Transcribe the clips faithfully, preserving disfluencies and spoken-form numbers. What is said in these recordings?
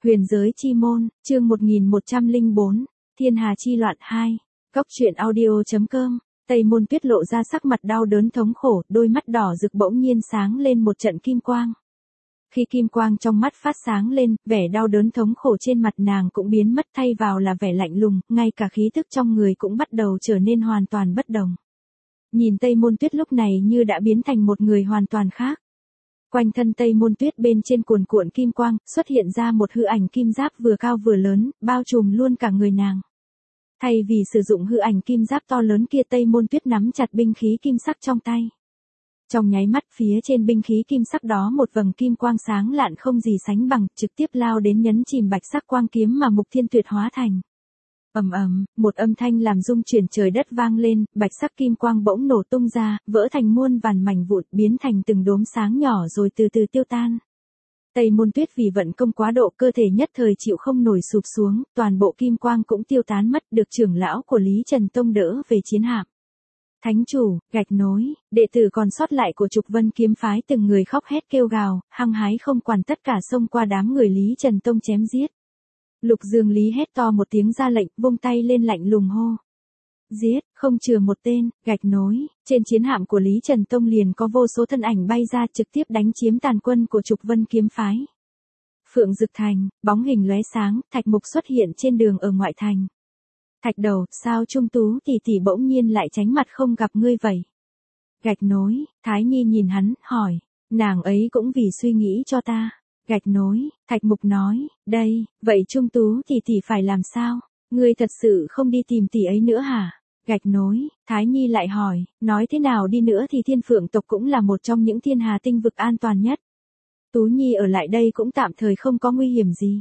Huyền giới chi môn, chương một nghìn một trăm lẻ bốn, Thiên Hà chi loạn hai. Cốc truyện audio.com. Tây Môn Tuyết lộ ra sắc mặt đau đớn thống khổ, đôi mắt đỏ rực bỗng nhiên sáng lên một trận kim quang. Khi kim quang trong mắt phát sáng lên, vẻ đau đớn thống khổ trên mặt nàng cũng biến mất thay vào là vẻ lạnh lùng, ngay cả khí tức trong người cũng bắt đầu trở nên hoàn toàn bất đồng. Nhìn Tây Môn Tuyết lúc này như đã biến thành một người hoàn toàn khác. Quanh thân Tây Môn Tuyết bên trên cuồn cuộn kim quang, xuất hiện ra một hư ảnh kim giáp vừa cao vừa lớn, bao trùm luôn cả người nàng. Thay vì sử dụng hư ảnh kim giáp to lớn kia, Tây Môn Tuyết nắm chặt binh khí kim sắc trong tay. Trong nháy mắt, phía trên binh khí kim sắc đó một vầng kim quang sáng lạn không gì sánh bằng, trực tiếp lao đến nhấn chìm bạch sắc quang kiếm mà Mục Thiên Tuyệt hóa thành. Ầm ầm, một âm thanh làm rung chuyển trời đất vang lên, bạch sắc kim quang bỗng nổ tung ra, vỡ thành muôn vàn mảnh vụn, biến thành từng đốm sáng nhỏ rồi từ từ tiêu tan. Tây Môn Tuyết vì vận công quá độ, cơ thể nhất thời chịu không nổi sụp xuống, toàn bộ kim quang cũng tiêu tán mất, được trưởng lão của Lý Trần Tông đỡ về chiến hạm. Thánh chủ, gạch nối, đệ tử còn sót lại của Trục Vân kiếm phái từng người khóc hét kêu gào, hăng hái không quản tất cả xông qua đám người Lý Trần Tông chém giết. Lục Dương Lý hét to một tiếng ra lệnh, vung tay lên lạnh lùng hô. Giết, không chừa một tên, gạch nối, trên chiến hạm của Lý Trần Tông liền có vô số thân ảnh bay ra trực tiếp đánh chiếm tàn quân của Trục Vân kiếm phái. Phượng Dực Thành, bóng hình lóe sáng, Thạch Mục xuất hiện trên đường ở ngoại thành. Thạch Đầu, sao Trung Tú tỷ tỷ bỗng nhiên lại tránh mặt không gặp ngươi vậy? Gạch nối, Thái Nhi nhìn hắn, hỏi, nàng ấy cũng vì suy nghĩ cho ta. Gạch nối, Thạch Mục nói, đây, vậy Trung Tú tỷ tỷ phải làm sao? Ngươi thật sự không đi tìm tỷ ấy nữa hả? Gạch nối, Thái Nhi lại hỏi, nói thế nào đi nữa thì Thiên Phượng tộc cũng là một trong những thiên hà tinh vực an toàn nhất. Tú Nhi ở lại đây cũng tạm thời không có nguy hiểm gì.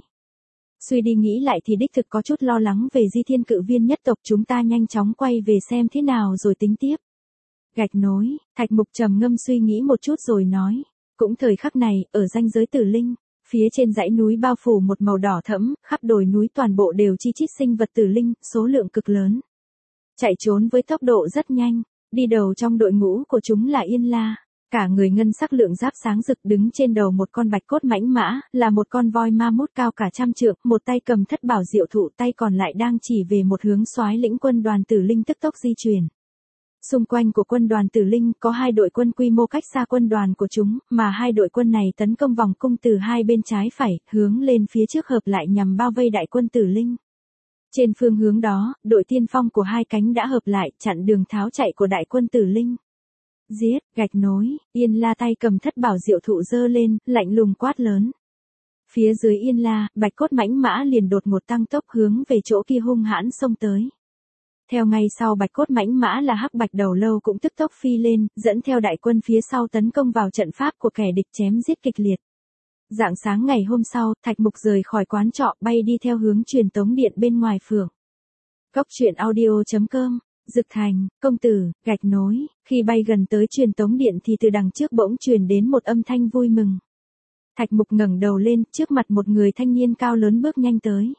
Suy đi nghĩ lại thì đích thực có chút lo lắng về Di Thiên Cự Viên nhất tộc, chúng ta nhanh chóng quay về xem thế nào rồi tính tiếp. Gạch nối, Thạch Mục trầm ngâm suy nghĩ một chút rồi nói, cũng thời khắc này, ở ranh giới Tử Linh, phía trên dãy núi bao phủ một màu đỏ thẫm, khắp đồi núi toàn bộ đều chi chít sinh vật tử linh, số lượng cực lớn. Chạy trốn với tốc độ rất nhanh, đi đầu trong đội ngũ của chúng là Yên La. Cả người ngân sắc lượng giáp sáng rực, đứng trên đầu một con bạch cốt mãnh mã, là một con voi ma mút cao cả trăm trượng, một tay cầm thất bảo diệu thụ, tay còn lại đang chỉ về một hướng soái lĩnh quân đoàn Tử Linh tức tốc di chuyển. Xung quanh của quân đoàn Tử Linh có hai đội quân quy mô cách xa quân đoàn của chúng, mà hai đội quân này tấn công vòng cung từ hai bên trái phải, hướng lên phía trước hợp lại nhằm bao vây đại quân Tử Linh. Trên phương hướng đó, đội tiên phong của hai cánh đã hợp lại, chặn đường tháo chạy của đại quân Tử Linh. Giết, gạch nối, Yên La tay cầm thất bảo diệu thụ giơ lên, lạnh lùng quát lớn. Phía dưới Yên La, bạch cốt mãnh mã liền đột ngột tăng tốc hướng về chỗ kia hung hãn xông tới. Theo ngay sau bạch cốt mãnh mã là hắc bạch đầu lâu cũng tức tốc phi lên, dẫn theo đại quân phía sau tấn công vào trận pháp của kẻ địch chém giết kịch liệt. Rạng sáng ngày hôm sau, Thạch Mục rời khỏi quán trọ bay đi theo hướng truyền tống điện bên ngoài phường. Cốc truyện audio.com. Dực Thành, công tử, gạch nối, khi bay gần tới truyền tống điện thì từ đằng trước bỗng truyền đến một âm thanh vui mừng. Thạch Mục ngẩng đầu lên, trước mặt một người thanh niên cao lớn bước nhanh tới.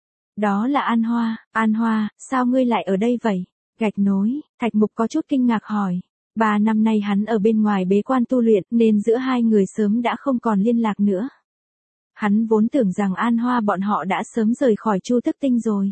Đó là An Hoa. An Hoa, sao ngươi lại ở đây vậy? Gạch nối, Thạch Mục có chút kinh ngạc hỏi. Ba năm nay hắn ở bên ngoài bế quan tu luyện nên giữa hai người sớm đã không còn liên lạc nữa. Hắn vốn tưởng rằng An Hoa bọn họ đã sớm rời khỏi Chu Tức Tinh rồi.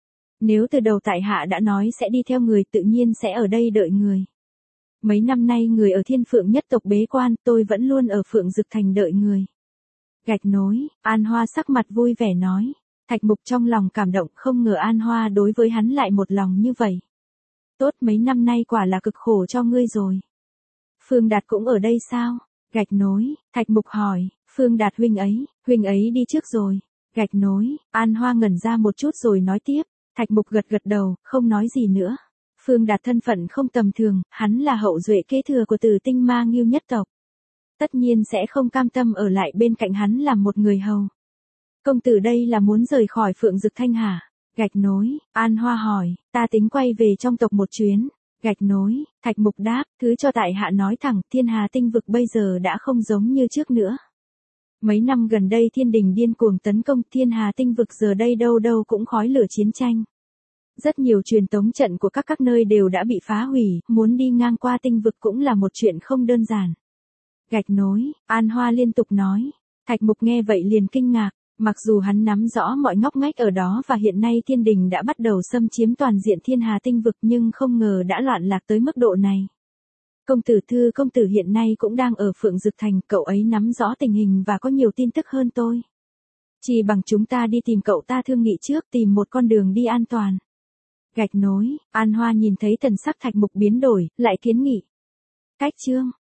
Nếu từ đầu tại hạ đã nói sẽ đi theo người, tự nhiên sẽ ở đây đợi người. Mấy năm nay người ở Thiên Phượng nhất tộc bế quan, tôi vẫn luôn ở Phượng Dực Thành đợi người. Gạch nối, An Hoa sắc mặt vui vẻ nói. Thạch Mục trong lòng cảm động, không ngờ An Hoa đối với hắn lại một lòng như vậy. Tốt, mấy năm nay quả là cực khổ cho ngươi rồi. Phương Đạt cũng ở đây sao? Gạch nối, Thạch Mục hỏi, Phương Đạt huynh ấy, huynh ấy đi trước rồi. Gạch nối, An Hoa ngẩn ra một chút rồi nói tiếp. Thạch Mục gật gật đầu, không nói gì nữa. Phương Đạt thân phận không tầm thường, hắn là hậu duệ kế thừa của Tử Tinh Ma Ngưu nhất tộc. Tất nhiên sẽ không cam tâm ở lại bên cạnh hắn làm một người hầu. Công tử đây là muốn rời khỏi Phượng Dực Thanh hả? Gạch nối, An Hoa hỏi, ta tính quay về trong tộc một chuyến. Gạch nối, Thạch Mục đáp, thứ cho tại hạ nói thẳng, thiên hà tinh vực bây giờ đã không giống như trước nữa. Mấy năm gần đây thiên đình điên cuồng tấn công, thiên hà tinh vực giờ đây đâu đâu cũng khói lửa chiến tranh. Rất nhiều truyền tống trận của các các nơi đều đã bị phá hủy, muốn đi ngang qua tinh vực cũng là một chuyện không đơn giản. Gạch nối, An Hoa liên tục nói. Thạch Mục nghe vậy liền kinh ngạc, Mặc dù hắn nắm rõ mọi ngóc ngách ở đó và hiện nay thiên đình đã bắt đầu xâm chiếm toàn diện thiên hà tinh vực nhưng không ngờ đã loạn lạc tới mức độ này. Công tử Thư công tử hiện nay cũng đang ở Phượng Dực Thành, cậu ấy nắm rõ tình hình và có nhiều tin tức hơn tôi. Chỉ bằng chúng ta đi tìm cậu ta thương nghị trước, tìm một con đường đi an toàn. Gạch nối, An Hoa nhìn thấy thần sắc Thạch Mục biến đổi, lại kiến nghị. Cách chương.